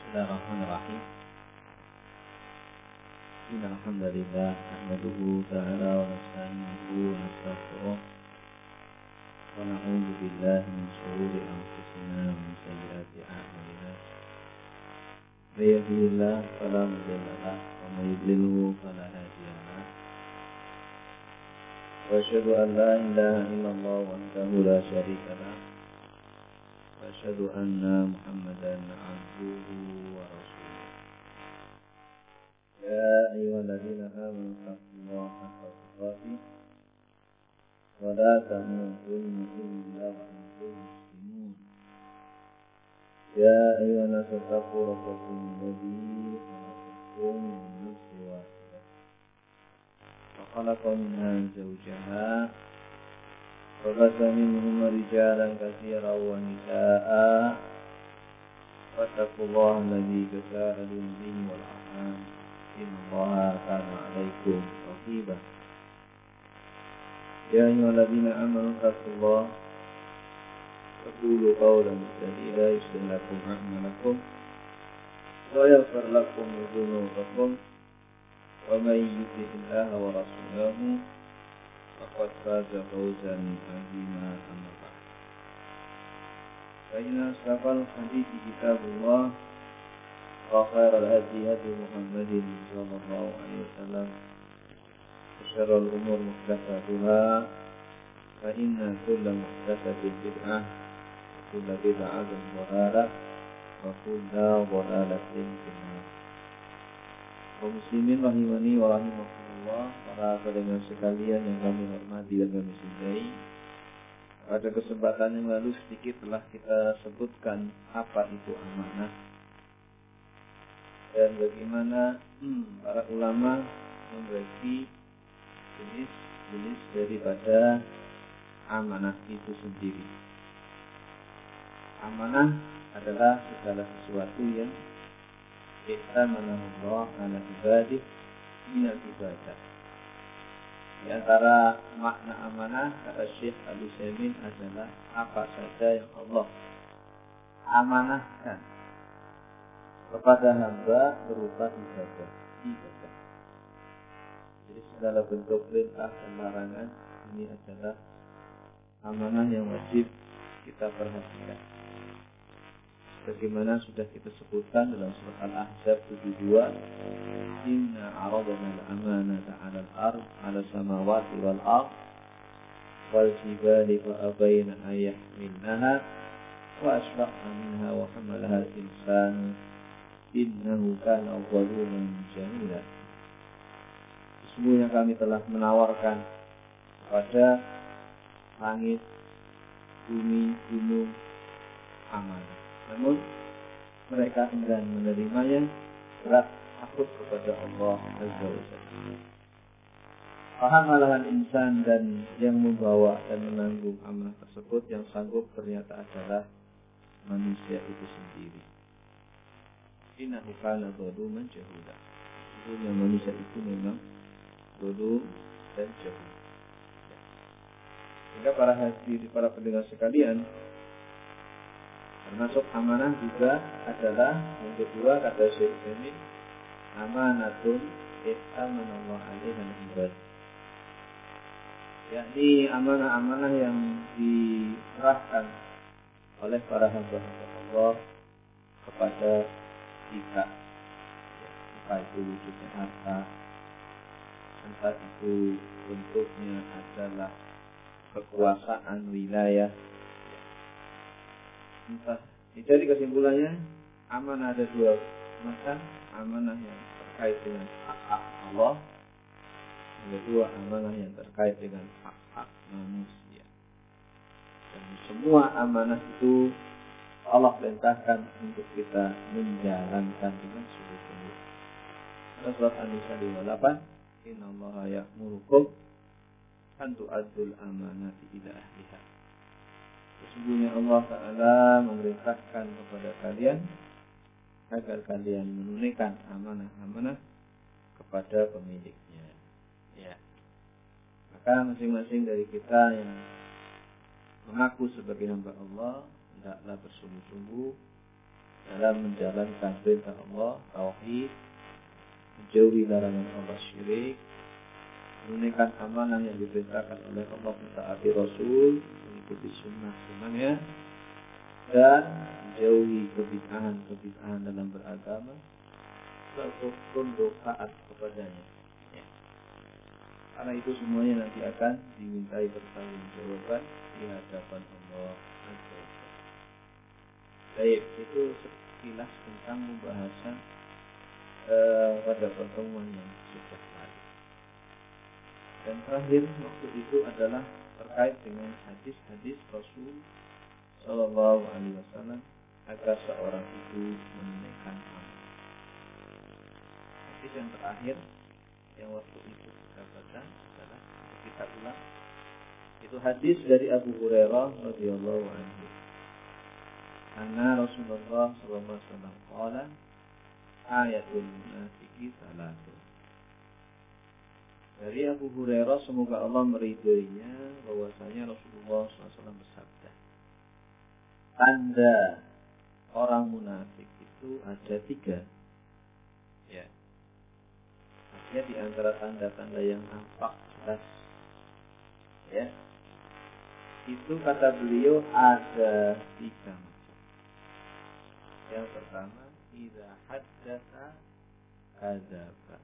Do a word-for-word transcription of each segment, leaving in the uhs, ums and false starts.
Bismillahirrahmanirrahim. Alhamdulillah nahmaduhu ta'ala wa nasta'inuhu wa nastaghfiruh wa na'udzu billahi min shururi anfusina wa min sayyiati a'malina. May yahdihillahu fala mudilla lahu wa may yudlilhu fala hadiya lahu. Wa asyhadu an la ilaha illallah wahdahu la syarika lahu wa asyhadu anna Muhammadan 'abduhu wa rasuluh. Ya ayyuhalladzina amanu taqullaha haqqa tuqatih wa la tamutunna illa wa antum muslimun. Ya ayyuhan nasu taqu rabbakum alladzi khalaqakum min nafsin wahidah wa khalaqa minha zawjaha wa bassa minhuma rijalan katsiran wa nisaa'a wattaqullaha alladzi tasaaluna bihi wal arham innallaha kana 'alaykum raqiba. Ya ayyuhalladzina amanu taqullaha wa qulu qawlan sadida yuslih lakum a'malakum wa yaghfir lakum dhunubakum wa may yuti'illaha wa rasulahu faqad faza fawzan 'azima. Amma ba'd. Fa inna ashrafal hadithi kitabullah wa khairal hadi hadi Muhammadin sallallahu alaihi wasallam wa syarrul umur muhdatsatuha fa inna kulla muhdatsatin bid'ah wa kulla bid'atin dhalalah wa kulla dhalalatin finnar. Kaum muslimin rahimani wa rahimakumullah, para pendengar sekalian yang kami hormati dan kami cintai. Pada kesempatan yang lalu sedikit telah kita sebutkan apa itu amanah dan bagaimana hmm, para ulama membagi jenis-jenis daripada amanah itu sendiri. Amanah adalah segala sesuatu yang i'tamanahullah ala ibadih minal ibadah. Di antara makna amanah kata Syekh Al-Utsaimin adalah apa saja yang Allah amanahkan kepada hamba berupa ibadah. Ibadah. Jadi segala bentuk perintah dan larangan ini adalah amanah yang wajib kita perhatikan. Bagaimana sudah kita sebutkan dalam surah Al-Ahzab tujuh puluh dua, Inna aradna al-amanata 'ala al-ard 'ala samawati wal ard wal jibali fa abayna an yahmilnaha wa ashfaqna minha wa hamalaha al-insan innahu kana zaluman jahula. Sesungguhnya kami telah menawarkan kepada langit, bumi, gunung amanah. Namun mereka enggan menerimanya, berat takut kepada Allah Azza wa Jalla. Fahamalah insan, dan yang membawa dan menanggung amanah tersebut, yang sanggup ternyata adalah manusia itu sendiri. Innahu kana zaluman jahula. Sesungguhnya manusia itu memang zalum dan jahul. Sehingga para hadirin, para pendengar sekalian, termasuk amanah juga adalah yang kedua kata Syekh Utsaimin, amanatun i'tamanallahu 'alaiha al-ibad. Yakni amanah-amanah yang diserahkan oleh para hamba-hamba Allah kepada kita. Entah itu wujudnya harta, entah itu bentuknya adalah kekuasaan wilayah. Entah. Jadi kesimpulannya, amanah ada dua macam. Amanah yang terkait dengan hak-hak Allah, yang kedua amanah yang terkait dengan hak-hak manusia. Dan semua amanah itu Allah perintahkan untuk kita menjalankan dengan sungguh-sungguh. Surat An-Nisa lima puluh delapan, Innallaha ya'murukum an tu'addul amanati ila ahliha. Sesungguhnya Allah Ta'ala memerintahkan kepada kalian agar kalian menunaikan amanah-amanah kepada pemiliknya. Ya. Maka masing-masing dari kita yang mengaku sebagai hamba Allah hendaklah bersungguh-sungguh dalam menjalankan perintah Allah, tauhid, menjauhi larangan Allah, syirik, menunaikan amanah yang diperintahkan oleh Allah, mentaati Rasul, mengikuti sunnah-sunnahnya, dan menjauhi kebid'ahan-kebid'ahan dalam beragama, serta tunduk taat kepadanya. Ya. Karena itu semuanya nanti akan dimintai pertanggungjawaban di hadapan Allah. Baik, itu sekilas tentang pembahasan uh, pada pertemuan yang sudah lalu. Dan terakhir waktu itu adalah terkait dengan hadis-hadis Rasul Sallallahu Alaihi Wasallam agar seorang itu menunaikan amal. Hadis yang terakhir yang waktu itu kita baca adalah kita ulang. Itu hadis dari Abu Hurairah radhiyallahu anhu. Anna Rasulullah sallallahu alaihi wasallam qala ayatul munafiqi salatun. Dari Abu Hurairah, semoga Allah meridhoinya, bahwasanya Rasulullah sallallahu alaihi wasallam bersabda, tanda orang munafik itu ada tiga. Ya. Artinya di antara tanda-tanda yang nampak jelas, ya, itu kata beliau ada tiga. Yang pertama, idza haddatsa kadzaba.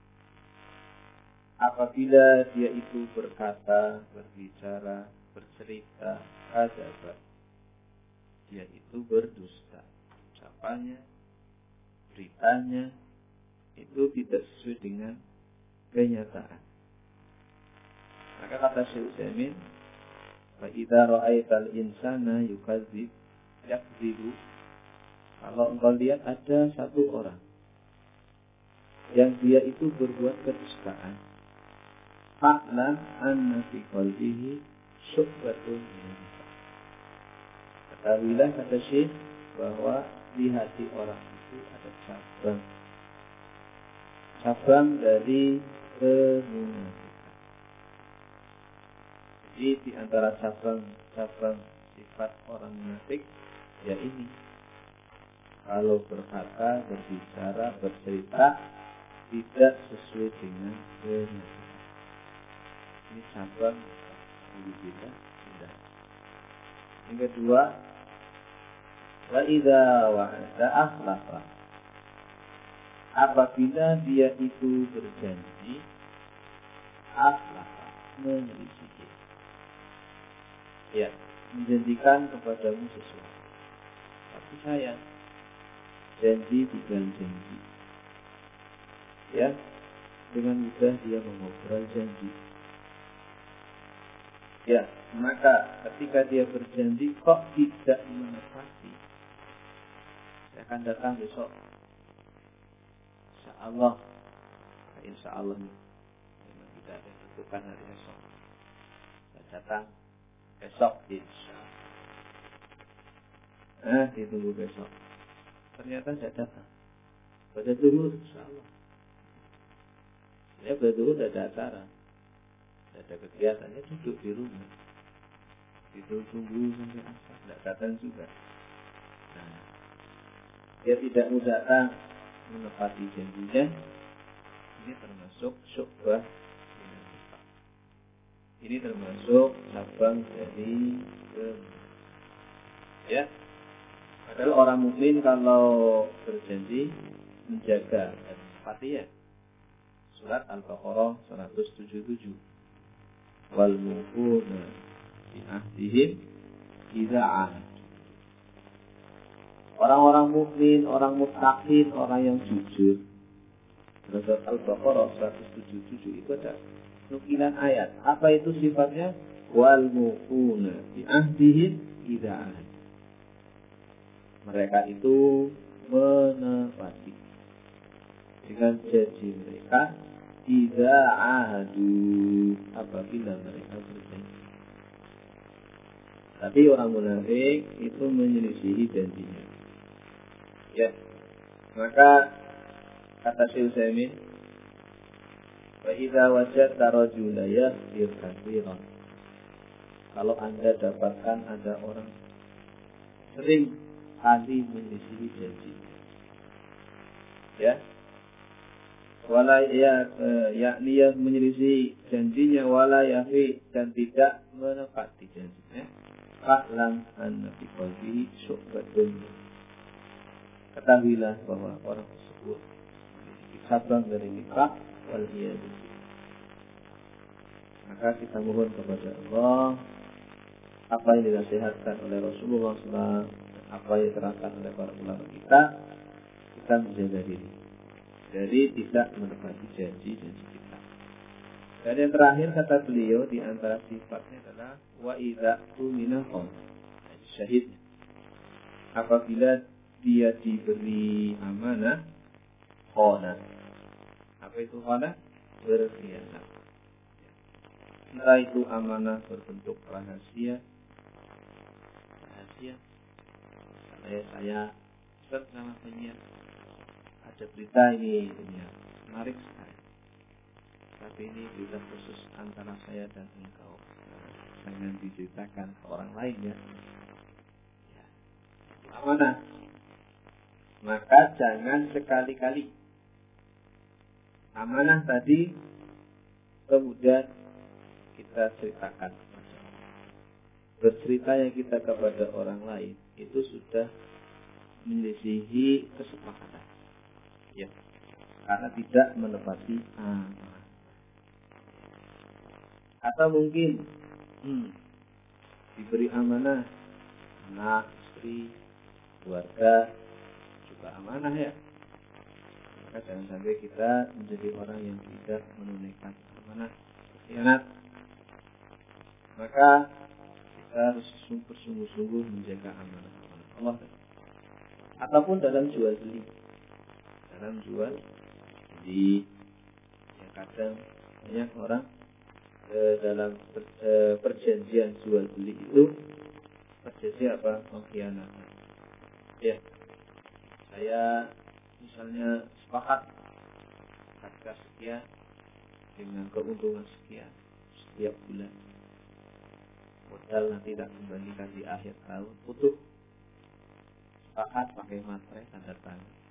Apabila dia itu berkata, berbicara, bercerita, kadzaba, dia itu berdusta. Ucapannya, beritanya itu tidak sesuai dengan kenyataan. Maka kata Syekh Utsaimin, fa idza ra'aital insana yukadzib yakdzibu. Kalau engkau lihat ada satu orang yang dia itu berbuat kedustaan, fa'lam anna fi qalbihi syubhatun min nifaq. Ketahuilah, kata Syekh, bahwa di hati orang itu ada cabang cabang dari kemunafikan. Jadi di antara cabang-cabang sifat orang munafik ya ini, kalau berkata, berbicara, bercerita tidak sesuai dengan kenyataan. Ini cabang tidak tidak. Yang kedua, wa idza wa'ada akhlafa. Apabila dia itu berjanji, akhlafa, menyelisihi. Ya, menjanjikan kepadamu sesuatu, tapi sayang, janji tinggal janji. Ya, dengan mudah dia mengobrol janji. Ya, maka ketika dia berjanji kok tidak menepati, saya akan datang besok. Insya Allah, insya Allah nih, memang tidak ada tentukan hari esok. Saya datang besok, insya Allah. Nah, ditunggu besok. Ternyata tidak datang. Pada zuhur, insya Allah. Ya, pada zuhur tidak ada acara, tidak ada kegiatannya, duduk di rumah. Itu tunggu sampai asar, tidak datang juga. Nah, dia tidak mau datang menepati janjinya. Ini termasuk syubhah. Ini termasuk cabang dari ya. Padahal orang mukmin kalau berjanji menjaga dan menepati ya. Surat Al-Baqarah seratus tujuh puluh tujuh. Wal mufuna bi ahdihim idza ahad. Orang-orang mukmin, orang muttaqin, orang yang jujur. Surat Al-Baqarah seratus tujuh puluh tujuh itu ada nukilan ayat. Apa itu sifatnya? Wal mufuna bi ahdihim idza ahad. Mereka itu menepati dengan janji mereka idza ahadu, apabila mereka berjanji. Tapi orang munafik itu menyelisihi janjinya. Ya, maka kata Syekh Utsaimin, wa idza wajadta rajulan yaghfir katsiran. Kalau Anda dapatkan ada orang sering kali menyelisihi janjinya. Ya. Wala ya eh, yakni yang menyelisih janjinya wala yafi dan tidak menepati janjinya. Fa'lam anna fi qalbihi syu'batun. Ketahuilah bahwa orang tersebut memiliki cabang dari nifaq wal iyad. Maka kita mohon kepada Allah apa yang dinasihatkan oleh Rasulullah shallallahu alaihi wasallam, apa yang diterangkan oleh para ulama kita, kita menjaga diri dari tidak menepati janji-janji kita. Dan yang terakhir kata beliau di antara sifatnya adalah wa idza tumina qom, syahid. Apabila dia diberi amanah, khana. Apa itu khana? Berkhianat. Entah itu amanah berbentuk rahasia, rahasia. Saya saya Ustaz sama penyiar ada berita ini, ini ya, menarik sekali. Tapi ini berita khusus antara saya dan engkau. Jangan diceritakan ke orang lain ya. Ya. Amanah. Maka jangan sekali-kali amanah tadi kemudian kita ceritakan kepada orang. Bercerita yang kita kepada orang lain itu sudah menyelisihi kesepakatan. Ya, karena tidak menepati amanah. Atau mungkin hmm, diberi amanah anak, istri, keluarga juga amanah ya. Maka jangan sampai kita menjadi orang yang tidak menunaikan amanah, berkhianat. Maka kita harus bersungguh-sungguh menjaga amanah Allah. Ataupun dalam jual beli. Dalam jual beli, ya kadang banyak orang eh, dalam per, eh, perjanjian jual beli itu perjanjian apa? Pengkhianatan. Ya, saya misalnya sepakat harga sekian dengan keuntungan sekian setiap bulan. Modal nanti tak kembalikan di akhir tahun, utuh. Sepakat pakai materai tanda tangan.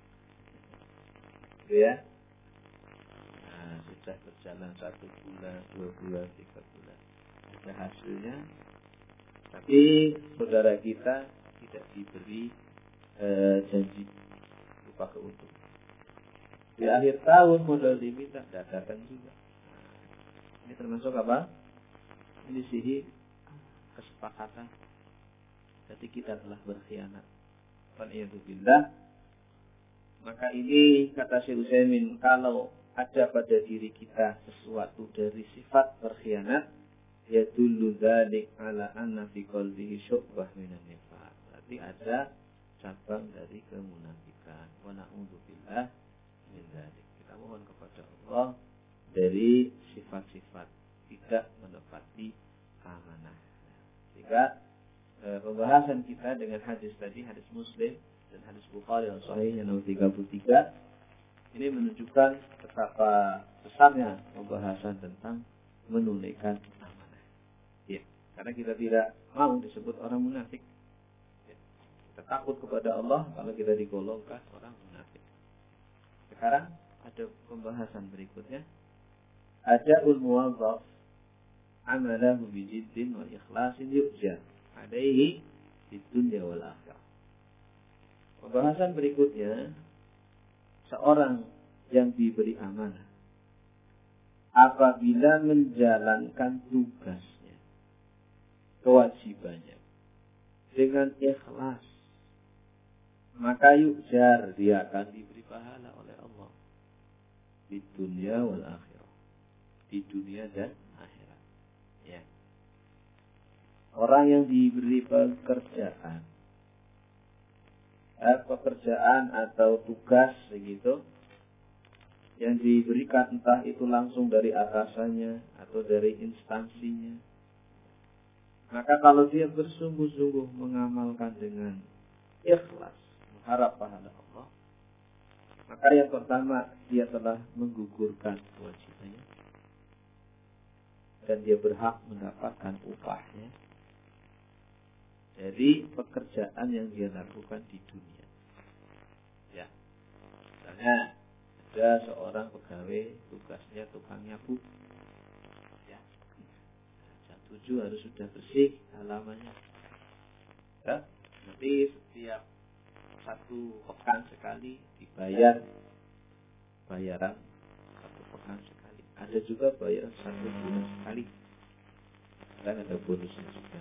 Ya, nah, sudah berjalan satu bulan, dua bulan, tiga bulan, ada hasilnya. Tapi saudara kita tidak diberi eh, janji berupa keuntungan. Di akhir tahun modal diminta dadakan juga. Nah, ini termasuk apa? Menyelisihi kesepakatan. Jadi kita telah berkhianat. Waliyadzubillah. Maka ini kata Syekh Utsaimin, kalau ada pada diri kita sesuatu dari sifat berkhianat, yadullu dzalik ala anna fi qalbihi syu'bah minan nifaq. Berarti ada cabang dari kemunafikan. Wa na'udzubillah min dzalik. Kita mohon kepada Allah dari sifat-sifat tidak menepati amanah. Jika e, pembahasan kita dengan hadis tadi, hadis Muslim dan hadis Bukhari yang sahih yang nomor tiga puluh tiga ini menunjukkan betapa besarnya pembahasan tentang menunaikan amanah. Ya, karena kita tidak mau disebut orang munafik. Ya, kita takut kepada Allah kalau kita digolongkan orang munafik. Sekarang ada pembahasan berikutnya. Aja'ul muwazzaf amalahu bijiddin wa ikhlasin yurja alaihi fid dunya wal akhirah. Pembahasan berikutnya, seorang yang diberi amanah apabila menjalankan tugasnya, kewajibannya dengan ikhlas, maka yujar, dia akan diberi pahala oleh Allah di dunia wal akhirah, di dunia dan akhirat. Ya. Orang yang diberi pekerjaan Eh, pekerjaan atau tugas begitu yang diberikan, entah itu langsung dari atasannya atau dari instansinya, maka kalau dia bersungguh-sungguh mengamalkan dengan ikhlas, mengharap pahala Allah, maka yang pertama dia telah menggugurkan kewajibannya dan dia berhak mendapatkan upahnya. dari pekerjaan yang dia lakukan di dunia. Ya, misalnya ada seorang pegawai tugasnya tukang nyapu. Ya, jam tujuh harus sudah bersih halamannya. Ya, nanti setiap satu pekan sekali dibayar bayaran satu pekan sekali. Ada juga bayaran satu bulan sekali. Dan ada bonusnya juga.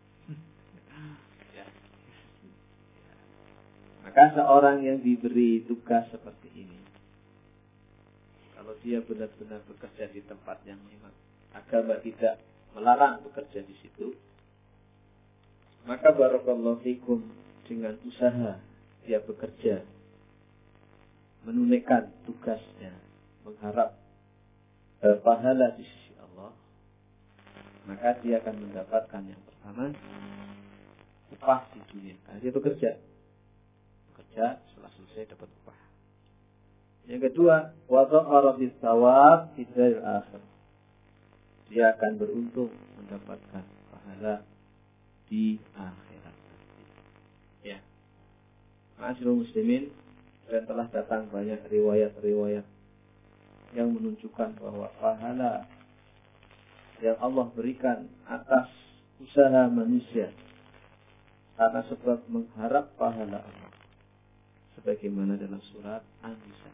Ya. Ya. Maka seorang yang diberi tugas seperti ini, kalau dia benar-benar bekerja di tempat yang memang agama tidak melarang bekerja di situ, maka barakallahu fikum, dengan usaha dia bekerja, menunaikan tugasnya, mengharap eh, pahala di sisi Allah, maka dia akan mendapatkan yang pertama upah di dunia. Karena dia bekerja, bekerja setelah selesai dapat upah. Yang kedua, wadha'ara bis-shawab fid daril akhir. Dia akan beruntung mendapatkan pahala di akhirat nanti. Ya. Ma'asyiral muslimin, dan telah datang banyak riwayat-riwayat yang menunjukkan bahwa pahala yang Allah berikan atas usaha manusia karena sebab mengharap pahala Allah, sebagaimana dalam surat An-Nisa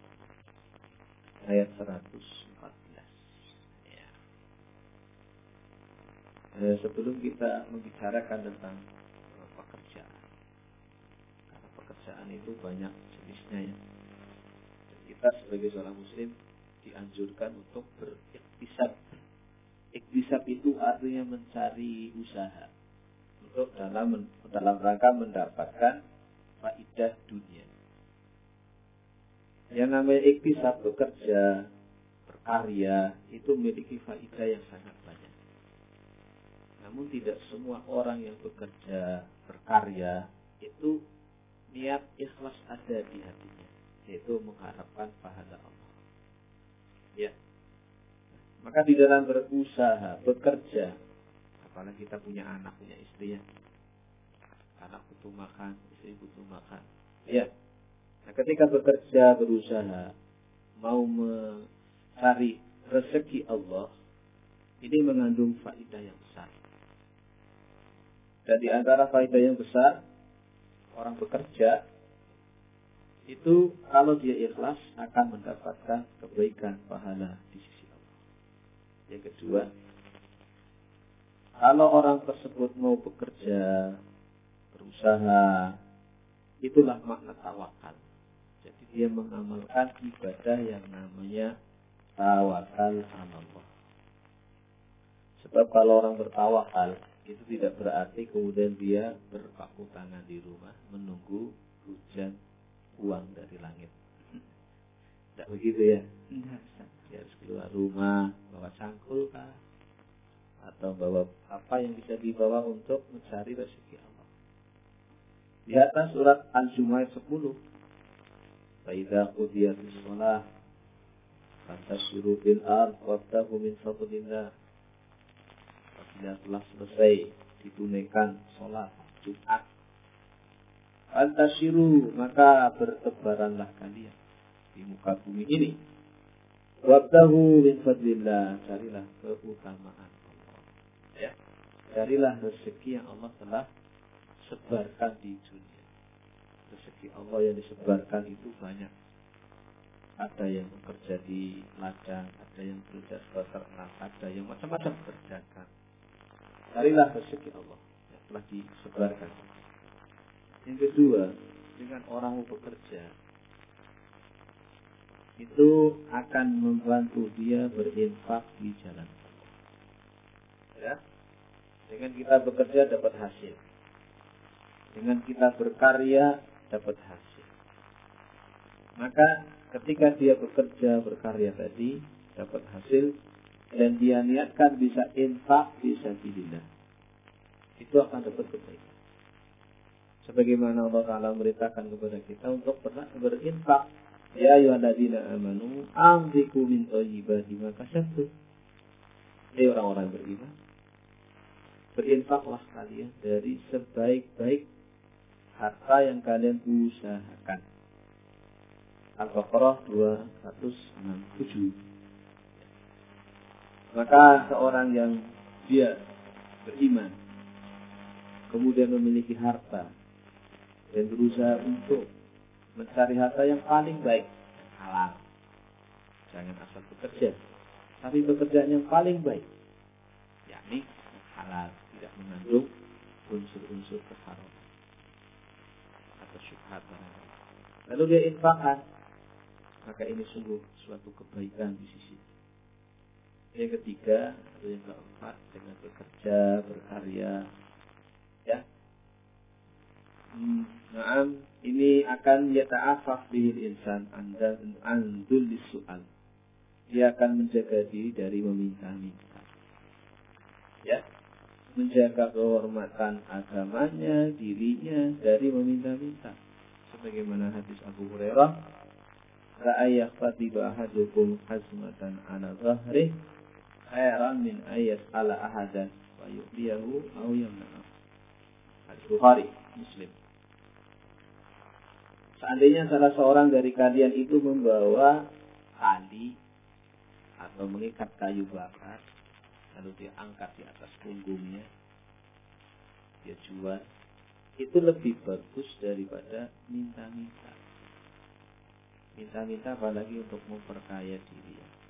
ayat seratus empat belas. Ya. Eh, sebelum kita membicarakan tentang uh, pekerjaan, karena pekerjaan itu banyak jenisnya ya, dan kita sebagai seorang muslim dianjurkan untuk beriktisab. Iktisab itu artinya mencari usaha untuk dalam dalam rangka mendapatkan faidah dunia. Yang namanya iktisab, bekerja, berkarya, itu memiliki faidah yang sangat banyak. Namun tidak semua orang yang bekerja, berkarya itu niat ikhlas ada di hatinya, yaitu mengharapkan pahala Allah. Ya. Maka di dalam berusaha, bekerja, apalagi kita punya anak, punya istri ya, anak butuh makan, istri butuh makan. Ya. Nah, ketika bekerja, berusaha, mau mencari rezeki Allah, ini mengandung faidah yang besar. Dan di antara faidah yang besar, orang bekerja itu kalau dia ikhlas akan mendapatkan kebaikan pahala di sisi Allah. Yang kedua, kalau orang tersebut mau bekerja, berusaha, itulah makna tawakal. Jadi dia mengamalkan ibadah yang namanya tawakal Allah. Sebab kalau orang bertawakal, itu tidak berarti kemudian dia berpaku tangan di rumah menunggu hujan uang dari langit. Tidak begitu ya? Dia harus keluar rumah, bawa cangkul kah? Atau bawa apa yang bisa dibawa untuk mencari rezeki Allah. Di atas surat Al-Jumu'ah sepuluh. Fa'idha qudiyatis shalah fantashiru fil ardh wabtaghu min fadlillah. Apabila telah selesai ditunaikan sholat Jumat, fantashiru, maka bertebaranlah kalian di muka bumi ini. Wabtaghu min fadlillah, carilah keutamaan Allah. Ya, carilah rezeki yang Allah telah sebarkan di dunia. Rezeki Allah yang disebarkan itu banyak. Ada yang bekerja di ladang, ada yang bekerja sebagai ternak, ada yang macam-macam berdagang. Carilah rezeki Allah yang telah disebarkan. Yang kedua, dengan orang mau bekerja, itu akan membantu dia berinfak di jalan Allah. Ya, dengan kita bekerja dapat hasil. Dengan kita berkarya dapat hasil. Maka ketika dia bekerja berkarya tadi dapat hasil dan dia niatkan bisa infak fisabilillah, itu akan dapat kebaikan. Sebagaimana Allah Taala merintahkan kepada kita untuk berinfak. Ya ayyuhalladzina amanu anfiqu min thayyibati ma kasabtum. Hai orang-orang beriman, berinfaklah kalian dari sebaik-baik harta yang kalian usahakan. Al-Baqarah dua ratus enam puluh tujuh. Maka seorang yang dia beriman, kemudian memiliki harta, dan berusaha untuk mencari harta yang paling baik, halal. Jangan asal bekerja, tapi pekerjaan yang paling baik, yakni halal, tidak mengandung unsur-unsur keharaman atau syubhat. Lalu dia infakkan, maka ini sungguh suatu kebaikan di sisi. Yang ketiga atau yang keempat, dengan bekerja, berkarya, ya. Hmm, Naam, ini akan yata'afaf bihil insan anda andul lisu'al. Dia akan menjaga diri dari meminta-minta. Ya, menjaga kehormatan agamanya, dirinya dari meminta-minta. Sebagaimana hadis Abu Hurairah, ra'ayyah fatiba ahadukum hazmatan ala zahrih khairan min ayat ala ahadan wa yu'liyahu aw yamna'ah. Hadis Bukhari, Muslim. Seandainya salah seorang dari kalian itu membawa tali atau mengikat kayu bakar, lalu dia angkat di atas punggungnya, dia jual, itu lebih bagus daripada minta-minta. Minta-minta apalagi untuk memperkaya diri.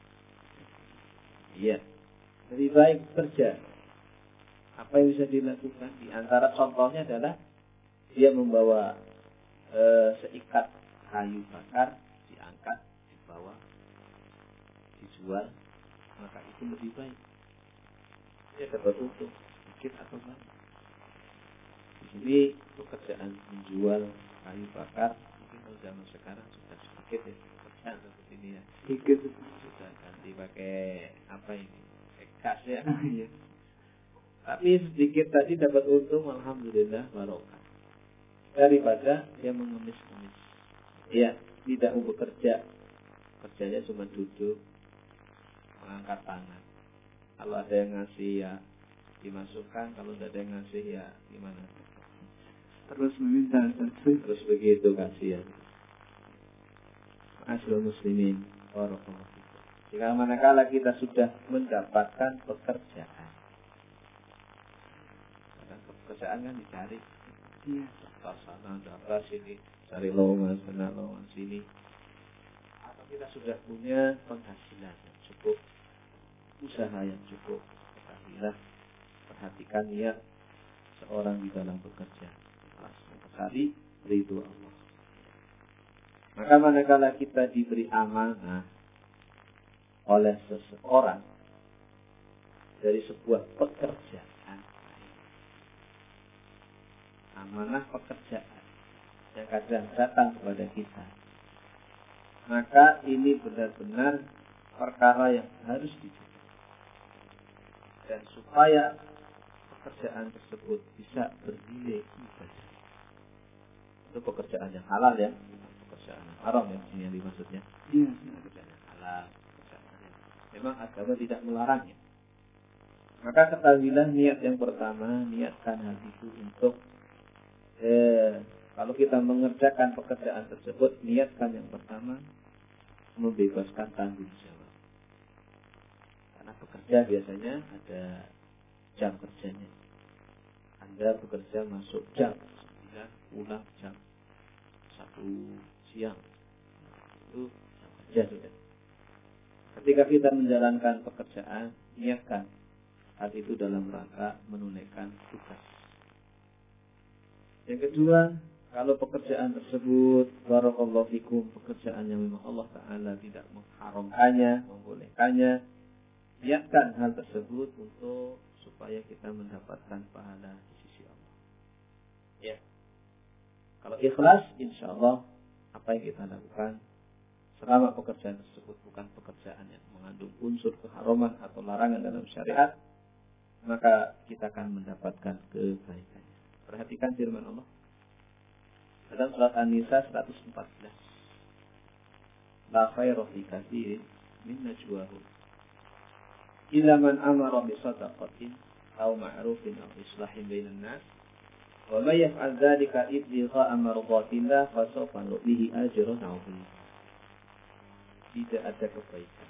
Iya, lebih baik bekerja. Apa yang bisa dilakukan? Di antara contohnya adalah dia membawa e, seikat kayu bakar, diangkat, dibawa, dijual, maka itu lebih baik. Dia dapat untung sedikit atau banyak. Di sini pekerjaan menjual kayu bakar mungkin kalau zaman sekarang sudah sedikit ya, pekerjaan seperti ini ya. Sedikit sudah ganti pakai apa ini? Pakai gas ya. Tapi sedikit tadi dapat untung, alhamdulillah barokah. Daripada dia mengemis-ngemis. Iya, tidak mau bekerja. Kerjanya cuma duduk, mengangkat tangan. Kalau ada yang ngasih ya dimasukkan, kalau tidak ada yang ngasih ya gimana? Terus meminta, terus begitu kasihan. Ma'asyiral muslimin, barakallahu fikum. Jika manakala kita sudah mendapatkan pekerjaan, karena pekerjaan kan dicari, iya, daftar sana, daftar sini, cari lowongan sana, lowongan sini. Atau kita sudah punya penghasilan yang cukup, usaha yang cukup, ketahuilah, perhatikan niat seorang di dalam bekerja. Mencari ridho Allah. Maka manakala kita diberi amanah oleh seseorang dari sebuah pekerjaan, amanah pekerjaan yang kadang datang kepada kita, maka ini benar-benar perkara yang harus dijaga. Dan supaya pekerjaan tersebut bisa bernilai ibadah. Itu pekerjaan yang halal ya, pekerjaan yang haram ya, ini yang dimaksudnya. Iya, pekerjaan yang halal, pekerjaan yang memang agama tidak melarangnya. Maka ketahuilah niat yang pertama, niatkan hal itu untuk eh, kalau kita mengerjakan pekerjaan tersebut, niatkan yang pertama membebaskan tanggung jawab. Karena bekerja biasanya ada jam kerjanya. Anda bekerja masuk jam sembilan, pulang jam satu siang. Itu jam kerja sudah. Ketika kita menjalankan pekerjaan, niatkan hal itu dalam rangka menunaikan tugas. Yang kedua, kalau pekerjaan tersebut, barakallahu fikum, pekerjaan yang memang Allah Ta'ala tidak mengharamkannya, membolehkannya, niatkan hal tersebut untuk supaya kita mendapatkan pahala di sisi Allah. Ya. Kalau ikhlas, insya Allah apa yang kita lakukan selama pekerjaan tersebut bukan pekerjaan yang mengandung unsur keharaman atau larangan dalam syariat, maka kita akan mendapatkan kebaikannya. Perhatikan firman Allah dalam surat An-Nisa seratus empat belas. La khaira fi katsirin min najwahum illa man amara bi shadaqatin atau ma'rufin atau islahin bainan nas. Wa may yaf'al dzalika ibtigha'a mardatillah fa sawfa nu'tihi ajran 'azima. Tidak ada kebaikan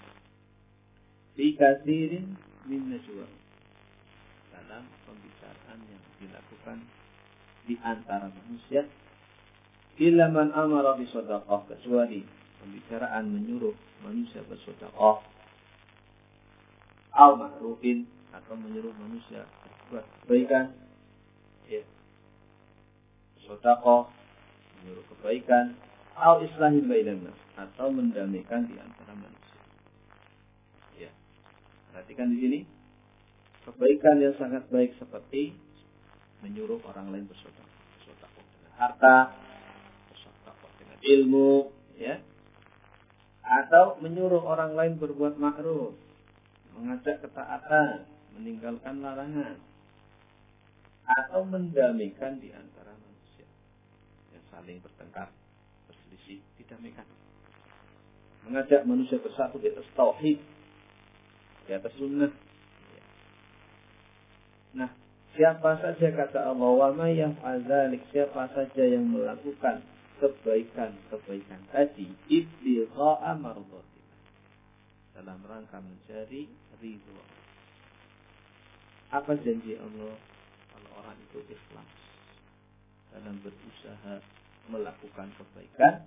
fi katsirin min najwa, dalam pembicaraan yang dilakukan di antara manusia, illa man amara bi shadaqah, kecuali pembicaraan menyuruh manusia bersedekah, au ma'rufin, atau menyuruh manusia berbuat kebaikan, ya, sedekah, menyuruh kebaikan, au islahin bainan nas, atau mendamaikan di antara manusia. Ya, perhatikan di sini kebaikan yang sangat baik seperti menyuruh orang lain bersedekah, bersedekah dengan harta, bersedekah dengan ilmu, ya, atau menyuruh orang lain berbuat ma'ruf, mengajak ketaatan, meninggalkan larangan, atau mendamaikan di antara manusia yang saling bertengkar, berselisih, didamaikan. Mengajak manusia bersatu di atas tauhid, di atas sunnah. Nah, siapa saja kata Allah, wa may yaf'al dzalik, siapa saja yang melakukan kebaikan-kebaikan tadi, ibtigha'a mardatillah, dalam rangka mencari ridho. Apa janji Allah kalau orang itu ikhlas dalam berusaha melakukan kebaikan?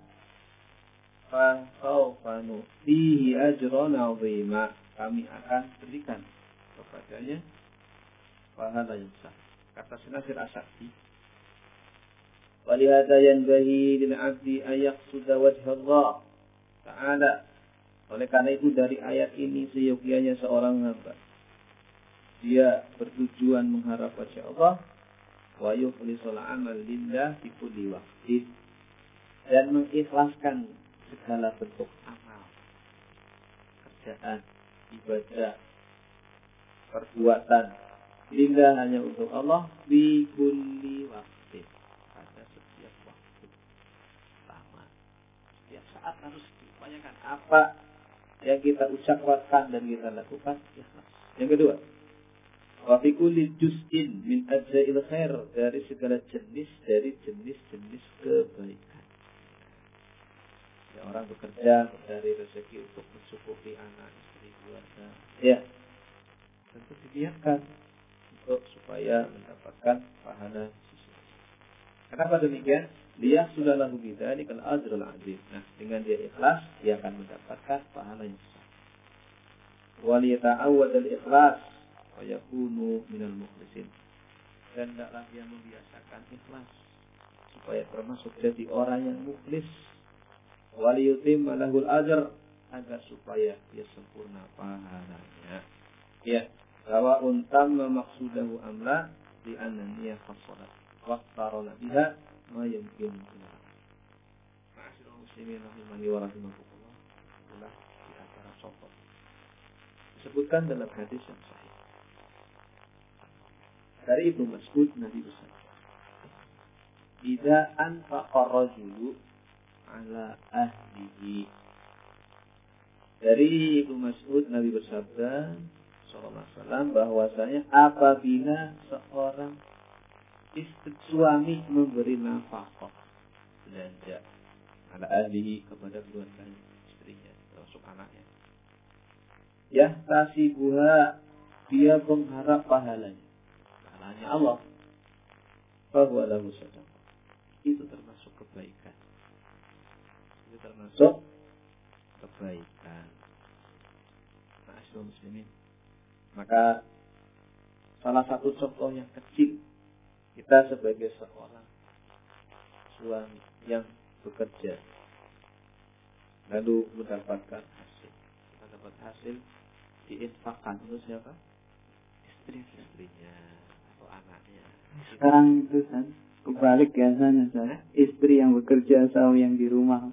Fa sawfa nu'tihi ajran 'azima, kami akan berikan kepadanya pahala yang besar. Kata Sinasir As-Sa'di, walihada yanbahi lil 'abdi ayaqsuda wajha Allah Ta'ala. Oleh karena itu dari ayat ini seyogianya seorang hamba dia bertujuan mengharap wajah Allah, wa yukhlisul amal lillah fi kulli waqtin, dan mengikhlaskan segala bentuk amal, kerjaan, ibadah, perbuatan lillah, hanya untuk Allah, fi kulli waqtin, pada setiap waktu, sama, setiap saat harus diupayakan apa yang kita ucapkan dan kita lakukan ikhlas. Yang kedua, wa fi kulli juz'in min ajza'il khair, dari segala jenis dari jenis-jenis kebaikan. Ya, orang bekerja mencari rezeki untuk mencukupi anak, istri, keluarga, ya, tentu dibiarkan untuk supaya mendapatkan pahala sisi. Kenapa demikian? Dia sudah lahu bidzalikal ajrul 'azim. Nah, dengan dia ikhlas, dia akan mendapatkan pahala yang besar. Wa liyata'awwad al-ikhlas wa yakunu minal mukhlisin. Dan hendaklah dia membiasakan ikhlas supaya termasuk jadi orang yang mukhlis. Wa liyutimma lahul ajr, agar supaya dia sempurna pahalanya. Ya, sawa'un tamma maqsudahu amla li anna niyyah khassalat waqtarana biha ma yumkin minha. Ma'asyiral muslimin rahimani wa rahimakumullah. Itulah di antara contoh disebutkan dalam hadis yang sahih dari Ibnu Mas'ud, Nabi bersabda, "Idza anfaqa rajulu ala ahlihi." Dari Ibnu Mas'ud, Nabi bersabda sallallahu alaihi wasallam, bahwasanya apabila seorang istri suami memberi nafkah, belanja ala ahlihi, kepada keluarga istrinya, termasuk anaknya, yahtasibuha, dia mengharap pahalanya, pahalanya Allah, fahuwa lahu sadaqah, itu termasuk kebaikan, itu termasuk kebaikan. Ma'asyiral muslimin, maka salah satu contoh yang kecil kita sebagai seorang suami yang bekerja lalu mendapatkan hasil, kita dapat hasil, diinfakkan untuk siapa? Istri-istrinya atau anaknya. Sekarang itu kan kebalik biasanya, San. Istri yang bekerja, suami yang di rumah.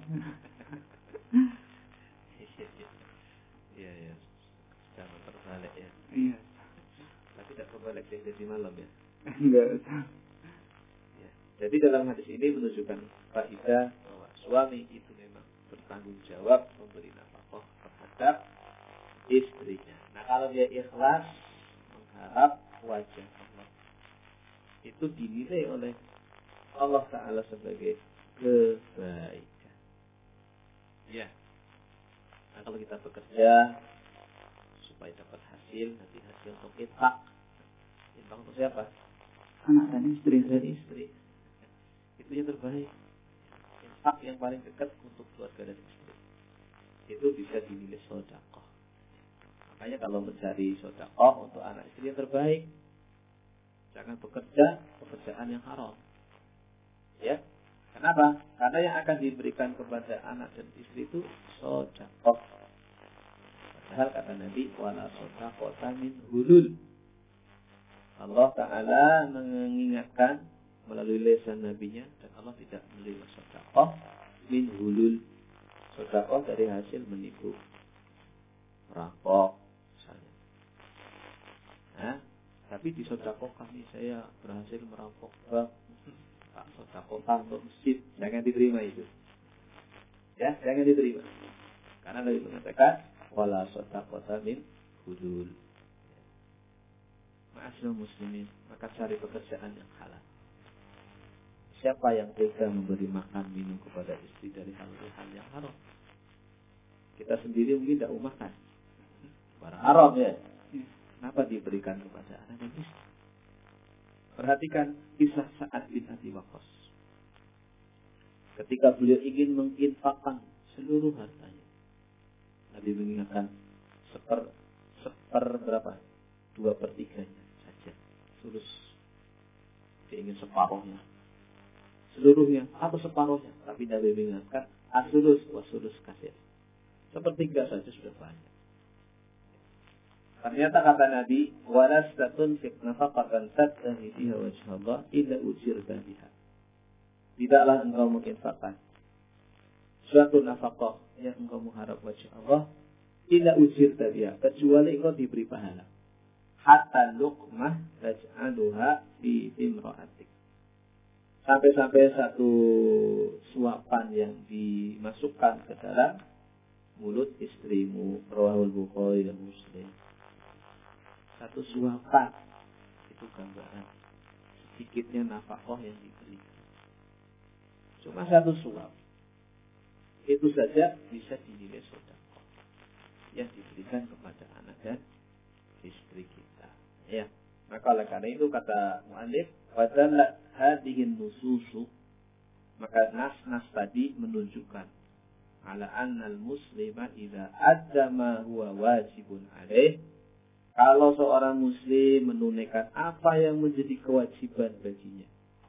Iya, ya, secara terbalik ya. Iya. Tapi tidak kebalik yang jadi malam ya. Enggak. Ya. Jadi dalam hadis ini menunjukkan faedah bahwa suami itu memang bertanggung jawab memberi nafkah terhadap istrinya. Nah, kalau dia ikhlas mengharap wajah Allah. Itu dinilai oleh Allah Ta'ala sebagai kebaikan. Ya. Nah, kalau kita bekerja supaya dapat hasil, nanti hasil untuk infak. Infak untuk siapa? Anak dan istri. Dan istri. Itu yang terbaik. Infak yang paling dekat untuk keluarga dan istri. Itu bisa dinilai sedekah. Makanya kalau mencari sedekah untuk anak istri yang terbaik, jangan bekerja pekerjaan yang haram. Ya. Kenapa? Karena yang akan diberikan kepada anak dan istri itu sedekah. Padahal kata Nabi, wala sedaqata min hulul. Allah Ta'ala mengingatkan melalui lisan Nabi-Nya, dan Allah tidak menerima sedekah min hulul. Sedekah dari hasil menipu, merampok misalnya. Nah, tapi di sedekah kami saya berhasil merampok bank, tak sedekah untuk masjid, jangan diterima itu. Ya, jangan diterima. Karena Nabi mengatakan wala sedaqata min hulul. Ma'asyiral muslimin, maka cari pekerjaan yang halal. Siapa yang tega memberi makan minum kepada istri dari hal-hal yang haram? Kita sendiri mungkin tidak mau makan barang haram ya. Kenapa diberikan kepada anak dan istri? Perhatikan kisah Sa'ad bin Abi Waqqas. Ketika beliau ingin menginfakkan seluruh hartanya, Nabi mengingatkan seper seper berapa? Dua per tiganya saja. Sulus. Dia ingin separuhnya. Seluruhnya atau separuhnya. Tapi Nabi mengingatkan asulus wasulus kasir. Sepertiga saja sudah banyak. Ternyata kata Nabi, walastatun fit nafaqatan tabtaghi biha wajha Allah illa ujirta biha. Tidaklah engkau menginfakkan suatu nafkah yang engkau mengharap wajah Allah illa ujirta biha, kecuali engkau diberi pahala. Hatta luqmah taj'aluha fi imra'atik. Sampai-sampai satu suapan yang dimasukkan ke dalam mulut istrimu. Rawahul Bukhari dan Muslim. Satu suapan itu gambaran sedikitnya nafkah yang diberikan. Cuma satu suap itu saja bisa dinilai sedekah yang diberikan kepada anak dan istri kita. Ya, maka oleh karena itu kata mu'allif, wadallat hadhihi nususu, maka nas-nas tadi menunjukkan ala annal muslima idza adda ma huwa wajibun alaih, kalau seorang muslim menunaikan apa yang menjadi kewajiban baginya,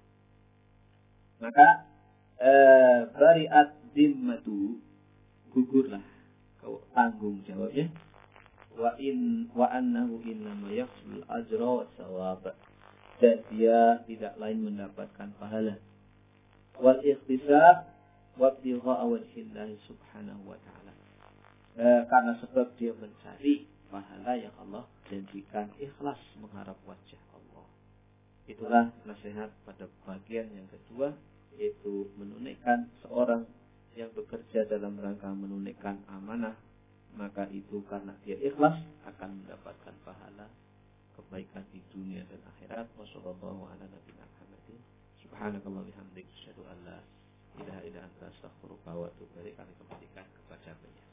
maka eh, bariat dimmatu, gugurlah tanggung jawabnya, wa in wa annahu innama yahsul ajra wa thawab, dan dia tidak lain mendapatkan pahala, wal ikhtisab wa ibtigha' wajhillah subhanahu wa ta'ala, eh, karena sebab dia mencari pahala yang Allah janjikan, ikhlas mengharap wajah Allah. Itulah nasihat pada bagian yang kedua, yaitu menunaikan seorang yang bekerja dalam rangka menunaikan amanah, maka itu karena dia ikhlas akan mendapatkan pahala kebaikan di dunia dan akhirat. Wassallallahu ala nabiyina Muhammadin. Subhanakallah bihamdik, asyhadu an la ilaha illa anta astaghfiruka wa atubu ilaik. Kami kembalikan kepada penyanyi.